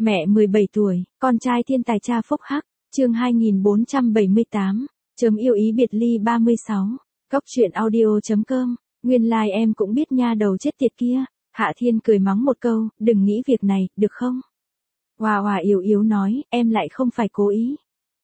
Mẹ 17 tuổi, con trai thiên tài cha phúc hắc, chương 2478, chấm yêu ý biệt ly 36, góc truyện audio.com, nguyên lai em cũng biết nha đầu chết tiệt kia, Hạ Thiên cười mắng một câu, đừng nghĩ việc này, được không? Hòa Hòa yếu yếu nói, em lại không phải cố ý.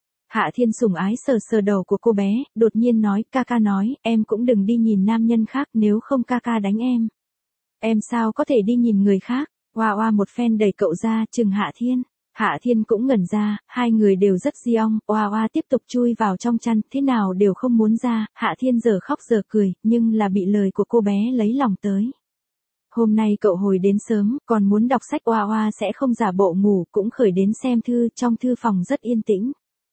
Hạ Thiên sủng ái sờ sờ đầu của cô bé, đột nhiên nói, ca nói, em cũng đừng đi nhìn nam nhân khác nếu không ca đánh em. Em sao có thể đi nhìn người khác? Hoa Hoa một phen đẩy cậu ra, chừng Hạ Thiên. Hạ Thiên cũng ngẩn ra, hai người đều rất diong, Hoa Hoa tiếp tục chui vào trong chăn, thế nào đều không muốn ra, Hạ Thiên giờ khóc giờ cười, nhưng là bị lời của cô bé lấy lòng tới. Hôm nay cậu hồi đến sớm, còn muốn đọc sách, Hoa Hoa sẽ không giả bộ ngủ, cũng khởi đến xem thư, trong thư phòng rất yên tĩnh.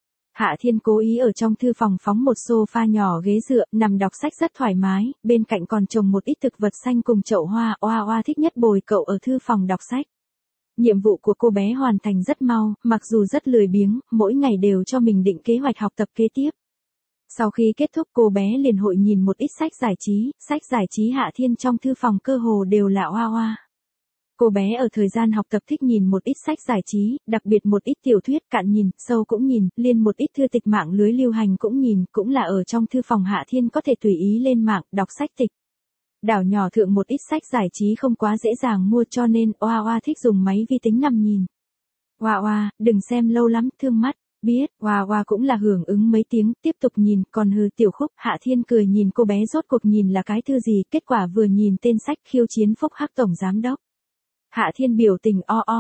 Hạ Thiên cố ý ở trong thư phòng phóng một sofa nhỏ ghế dựa, nằm đọc sách rất thoải mái, bên cạnh còn trồng một ít thực vật xanh cùng chậu hoa, Hoa Hoa thích nhất bồi cậu ở thư phòng đọc sách. Nhiệm vụ của cô bé hoàn thành rất mau, mặc dù rất lười biếng, mỗi ngày đều cho mình định kế hoạch học tập kế tiếp. Sau khi kết thúc cô bé liền hội nhìn một ít sách giải trí Hạ Thiên trong thư phòng cơ hồ đều là Hoa Hoa. Cô bé ở thời gian học tập thích nhìn một ít sách giải trí, đặc biệt một ít tiểu thuyết cạn nhìn, sâu cũng nhìn, liên một ít thư tịch mạng lưới lưu hành cũng nhìn, cũng là ở trong thư phòng Hạ Thiên có thể tùy ý lên mạng, đọc sách tịch. Đảo nhỏ thượng một ít sách giải trí không quá dễ dàng mua cho nên Hoa Hoa thích dùng máy vi tính nằm nhìn. Hoa Hoa, đừng xem lâu lắm, thương mắt. Biết, Hoa Hoa cũng là hưởng ứng mấy tiếng, tiếp tục nhìn, còn hừ tiểu khúc, Hạ Thiên cười nhìn cô bé rốt cuộc nhìn là cái thư gì, kết quả vừa nhìn tên sách khiêu chiến phúc hắc tổng giám đốc. Hạ Thiên biểu tình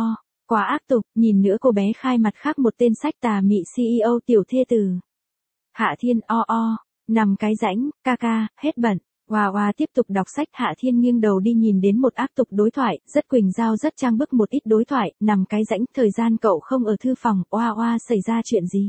quá ác tục, nhìn nữa cô bé khai mặt khác một tên sách tà mị CEO tiểu thê tử. Hạ Thiên nằm cái rãnh, ca, hết bận. Hoa Hoa tiếp tục đọc sách, Hạ Thiên nghiêng đầu đi nhìn đến một ác tục đối thoại, rất quỳnh giao rất trang bức một ít đối thoại, nằm cái rãnh, thời gian cậu không ở thư phòng, Hoa Hoa xảy ra chuyện gì?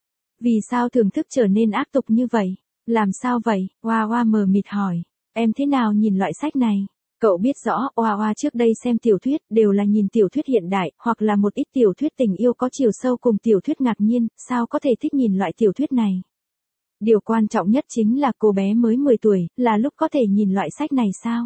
Vì sao thưởng thức trở nên ác tục như vậy? Làm sao vậy? Hoa Hoa mờ mịt hỏi, em thế nào nhìn loại sách này? Cậu biết rõ, Hoa Hoa trước đây xem tiểu thuyết, đều là nhìn tiểu thuyết hiện đại, hoặc là một ít tiểu thuyết tình yêu có chiều sâu cùng tiểu thuyết ngạc nhiên, sao có thể thích nhìn loại tiểu thuyết này? Điều quan trọng nhất chính là cô bé mới 10 tuổi, là lúc có thể nhìn loại sách này sao?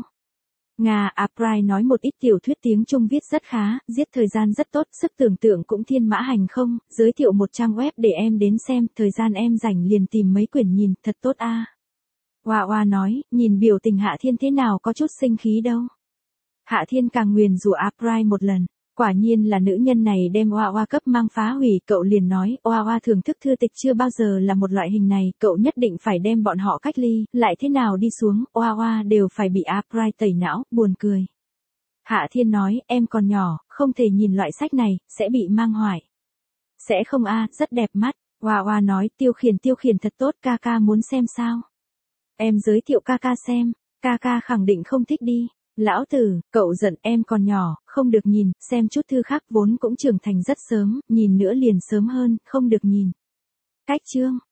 April nói một ít tiểu thuyết tiếng Trung viết rất khá, giết thời gian rất tốt, sức tưởng tượng cũng thiên mã hành không, giới thiệu một trang web để em đến xem, thời gian em rảnh liền tìm mấy quyển nhìn, thật tốt a. Hoa Hoa nói, nhìn biểu tình Hạ Thiên thế nào có chút sinh khí đâu. Hạ Thiên càng nguyền rủa April một lần, quả nhiên là nữ nhân này đem Hoa Hoa cấp mang phá hủy, cậu liền nói, Hoa Hoa thưởng thức thư tịch chưa bao giờ là một loại hình này, cậu nhất định phải đem bọn họ cách ly, lại thế nào đi xuống, Hoa Hoa đều phải bị April tẩy não, buồn cười. Hạ Thiên nói, em còn nhỏ, không thể nhìn loại sách này, sẽ bị mang hoại. Sẽ không rất đẹp mắt, Hoa Hoa nói, tiêu khiển thật tốt, ca muốn xem sao? Em giới thiệu ca xem, ca khẳng định không thích đi. Lão tử, cậu giận, em còn nhỏ, không được nhìn, xem chút thư khác vốn cũng trưởng thành rất sớm, nhìn nữa liền sớm hơn, không được nhìn. Cách chương.